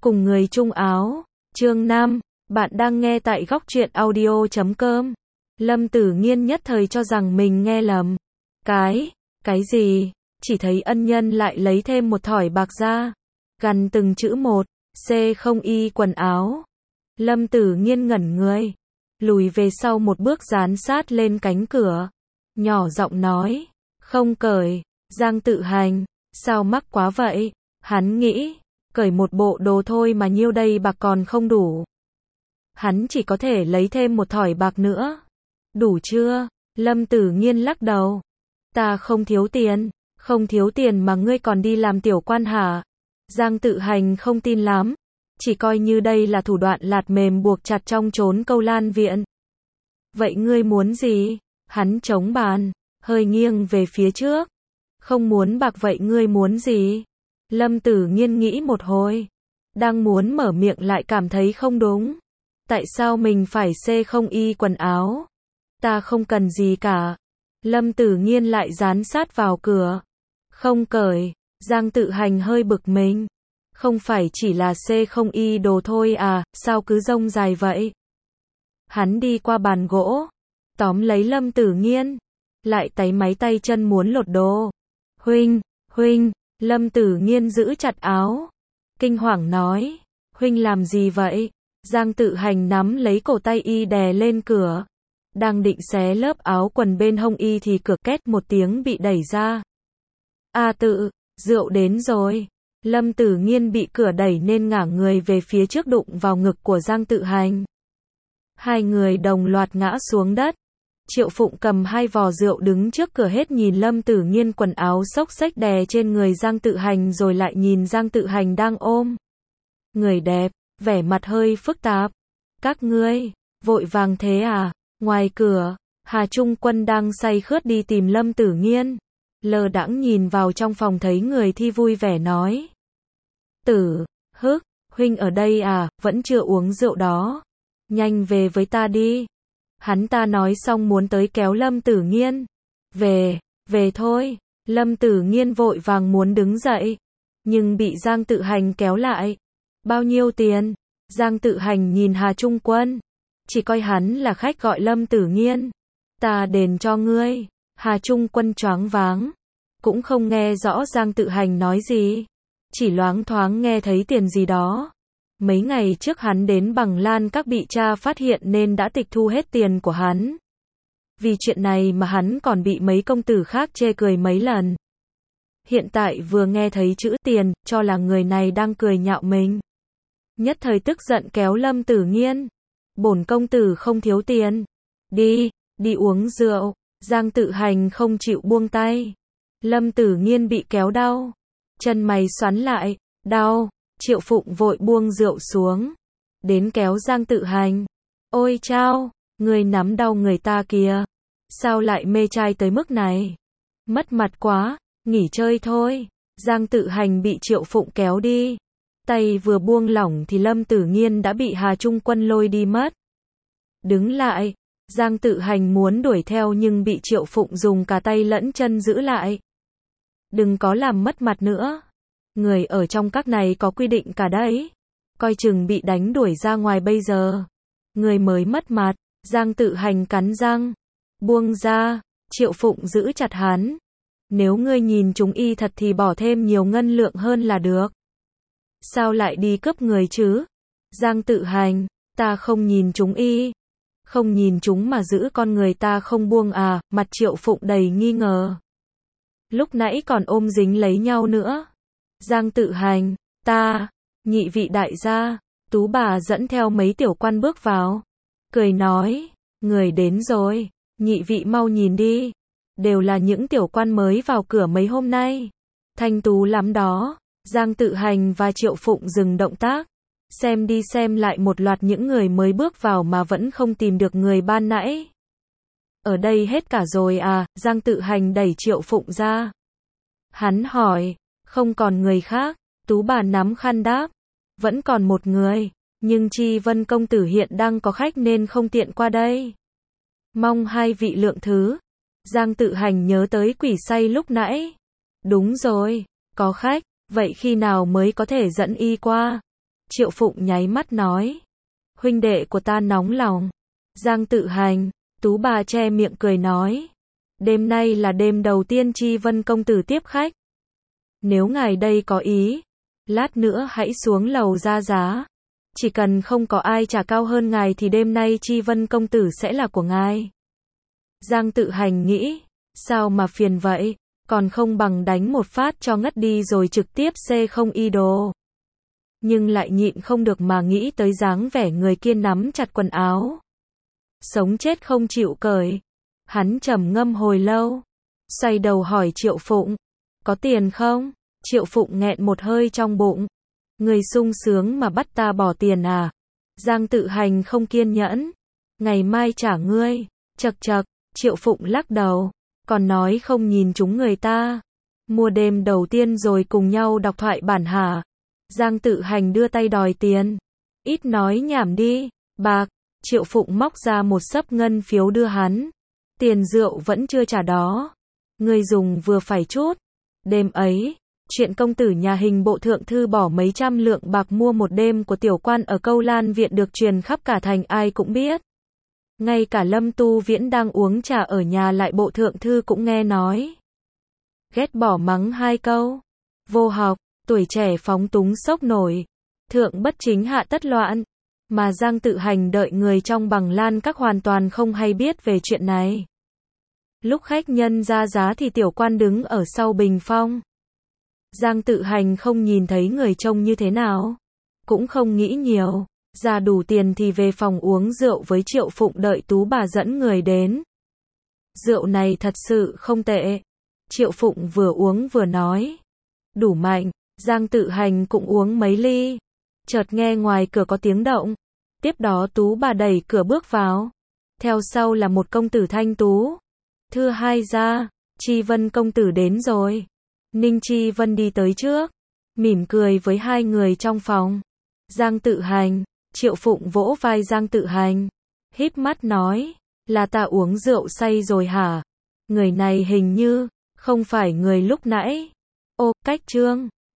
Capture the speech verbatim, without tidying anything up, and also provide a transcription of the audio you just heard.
Cùng người chung áo. Chương năm. Bạn đang nghe tại góc truyện audio chấm com. Lâm Tử Nghiên nhất thời cho rằng mình nghe lầm. Cái, cái gì? Chỉ thấy ân nhân lại lấy thêm một thỏi bạc ra. Gằn từng chữ một, C không y quần áo. Lâm Tử Nghiên ngẩn người. Lùi về sau một bước dán sát lên cánh cửa. Nhỏ giọng nói. Không cởi. Giang Tự Hành. Sao mắc quá vậy? Hắn nghĩ. Cởi một bộ đồ thôi mà nhiêu đây bạc còn không đủ. Hắn chỉ có thể lấy thêm một thỏi bạc nữa. Đủ chưa? Lâm Tử Nghiên lắc đầu. Ta không thiếu tiền. Không thiếu tiền mà ngươi còn đi làm tiểu quan hả? Giang Tự Hành không tin lắm. Chỉ coi như đây là thủ đoạn lạt mềm buộc chặt trong trốn câu lan viện. Vậy ngươi muốn gì? Hắn chống bàn, hơi nghiêng về phía trước. Không muốn bạc vậy ngươi muốn gì? Lâm Tử Nghiên nghĩ một hồi. Đang muốn mở miệng lại cảm thấy không đúng. Tại sao mình phải C không y quần áo? Ta không cần gì cả. Lâm Tử Nghiên lại dán sát vào cửa. Không cởi. Giang Tự Hành hơi bực mình. Không phải chỉ là C không y đồ thôi à, sao cứ rông dài vậy? Hắn đi qua bàn gỗ. Tóm lấy Lâm Tử Nghiên. Lại táy máy tay chân muốn lột đồ. Huynh, huynh. Lâm Tử Nghiên giữ chặt áo. Kinh hoàng nói. Huynh làm gì vậy? Giang Tự Hành nắm lấy cổ tay y đè lên cửa. Đang định xé lớp áo quần bên hông y thì cửa két một tiếng bị đẩy ra. A Tự, rượu đến rồi. Lâm Tử Nghiên bị cửa đẩy nên ngả người về phía trước đụng vào ngực của Giang Tự Hành. Hai người đồng loạt ngã xuống đất. Triệu Phụng cầm hai vò rượu đứng trước cửa hết nhìn Lâm Tử Nghiên quần áo xốc xếch đè trên người Giang Tự Hành rồi lại nhìn Giang Tự Hành đang ôm. Người đẹp, vẻ mặt hơi phức tạp. Các ngươi, vội vàng thế à? Ngoài cửa, Hà Trung Quân đang say khướt đi tìm Lâm Tử Nghiên. Lơ đãng nhìn vào trong phòng thấy người thi vui vẻ nói. Tử, hức, huynh ở đây à, vẫn chưa uống rượu đó. Nhanh về với ta đi. Hắn ta nói xong muốn tới kéo Lâm Tử Nghiên. Về, về thôi. Lâm Tử Nghiên vội vàng muốn đứng dậy. Nhưng bị Giang Tự Hành kéo lại. Bao nhiêu tiền? Giang Tự Hành nhìn Hà Trung Quân. Chỉ coi hắn là khách gọi Lâm Tử Nghiên. Ta đền cho ngươi. Hà Trung Quân choáng váng. Cũng không nghe rõ Giang Tự Hành nói gì. Chỉ loáng thoáng nghe thấy tiền gì đó. Mấy ngày trước hắn đến Bằng Lan Các bị cha phát hiện nên đã tịch thu hết tiền của hắn. Vì chuyện này mà hắn còn bị mấy công tử khác chê cười mấy lần. Hiện tại vừa nghe thấy chữ tiền, cho là người này đang cười nhạo mình. Nhất thời tức giận kéo Lâm Tử Nghiên. Bổn công tử không thiếu tiền. Đi, đi uống rượu. Giang Tự Hành không chịu buông tay. Lâm Tử Nghiên bị kéo đau. Chân mày xoắn lại, đau. Triệu Phụng vội buông rượu xuống. Đến kéo Giang Tự Hành. Ôi chao, người nắm đau người ta kìa. Sao lại mê trai tới mức này? Mất mặt quá, nghỉ chơi thôi. Giang Tự Hành bị Triệu Phụng kéo đi. Tay vừa buông lỏng thì Lâm Tử Nghiên đã bị Hà Trung Quân lôi đi mất. Đứng lại. Giang Tự Hành muốn đuổi theo nhưng bị Triệu Phụng dùng cả tay lẫn chân giữ lại. Đừng có làm mất mặt nữa. Người ở trong các này có quy định cả đấy. Coi chừng bị đánh đuổi ra ngoài bây giờ. Người mới mất mặt. Giang Tự Hành cắn răng. Buông ra. Triệu Phụng giữ chặt hắn. Nếu ngươi nhìn chúng y thật thì bỏ thêm nhiều ngân lượng hơn là được. Sao lại đi cướp người chứ? Giang Tự Hành. Ta không nhìn chúng y. Không nhìn chúng mà giữ con người ta không buông à? Mặt Triệu Phụng đầy nghi ngờ. Lúc nãy còn ôm dính lấy nhau nữa. Giang Tự Hành, ta, nhị vị đại gia. Tú bà dẫn theo mấy tiểu quan bước vào. Cười nói, người đến rồi, nhị vị mau nhìn đi. Đều là những tiểu quan mới vào cửa mấy hôm nay. Thanh tú lắm đó. Giang Tự Hành và Triệu Phụng dừng động tác. Xem đi xem lại một loạt những người mới bước vào mà vẫn không tìm được người ban nãy. Ở đây hết cả rồi à? Giang Tự Hành đẩy Triệu Phụng ra. Hắn hỏi. Không còn người khác. Tú bà nắm khăn đáp. Vẫn còn một người. Nhưng Chi Vân công tử hiện đang có khách nên không tiện qua đây. Mong hai vị lượng thứ. Giang Tự Hành nhớ tới quỷ say lúc nãy. Đúng rồi. Có khách. Vậy khi nào mới có thể dẫn y qua? Triệu Phụng nháy mắt nói. Huynh đệ của ta nóng lòng. Giang Tự Hành, Tú bà che miệng cười nói. Đêm nay là đêm đầu tiên Chi Vân công tử tiếp khách. Nếu ngài đây có ý, lát nữa hãy xuống lầu ra giá. Chỉ cần không có ai trả cao hơn ngài thì đêm nay Chi Vân công tử sẽ là của ngài. Giang Tự Hành nghĩ, sao mà phiền vậy, còn không bằng đánh một phát cho ngất đi rồi trực tiếp xê không y đồ. Nhưng lại nhịn không được mà nghĩ tới dáng vẻ người kia nắm chặt quần áo. Sống chết không chịu cởi. Hắn trầm ngâm hồi lâu, xoay đầu hỏi Triệu Phụng, có tiền không? Triệu Phụng nghẹn một hơi trong bụng. Người sung sướng mà bắt ta bỏ tiền à? Giang Tự Hành không kiên nhẫn. Ngày mai trả ngươi. Chậc chậc, Triệu Phụng lắc đầu, còn nói không nhìn chúng người ta. Mua đêm đầu tiên rồi cùng nhau đọc thoại bản hả? Giang Tự Hành đưa tay đòi tiền. Ít nói nhảm đi, bạc. Triệu Phụng móc ra một xấp ngân phiếu đưa hắn. Tiền rượu vẫn chưa trả đó. Người dùng vừa phải chút. Đêm ấy, chuyện công tử nhà hình bộ thượng thư bỏ mấy trăm lượng bạc mua một đêm của tiểu quan ở Câu Lan Viện được truyền khắp cả thành ai cũng biết. Ngay cả Lâm Tu Viễn đang uống trà ở nhà lại bộ thượng thư cũng nghe nói. Ghét bỏ mắng hai câu. Vô học, tuổi trẻ phóng túng sốc nổi. Thượng bất chính hạ tất loạn. Mà Giang Tự Hành đợi người trong Bằng Lan Các hoàn toàn không hay biết về chuyện này. Lúc khách nhân ra giá thì tiểu quan đứng ở sau bình phong. Giang Tự Hành không nhìn thấy người trông như thế nào. Cũng không nghĩ nhiều. Ra đủ tiền thì về phòng uống rượu với Triệu Phụng đợi Tú bà dẫn người đến. Rượu này thật sự không tệ. Triệu Phụng vừa uống vừa nói. Đủ mạnh. Giang Tự Hành cũng uống mấy ly. Chợt nghe ngoài cửa có tiếng động. Tiếp đó Tú bà đẩy cửa bước vào. Theo sau là một công tử thanh tú. Thưa hai gia, Chi Vân công tử đến rồi. Ninh Chi Vân đi tới trước, mỉm cười với hai người trong phòng. Giang Tự Hành, Triệu Phụng vỗ vai Giang Tự Hành, híp mắt nói, là ta uống rượu say rồi hả? Người này hình như không phải người lúc nãy. Ô, cách trương.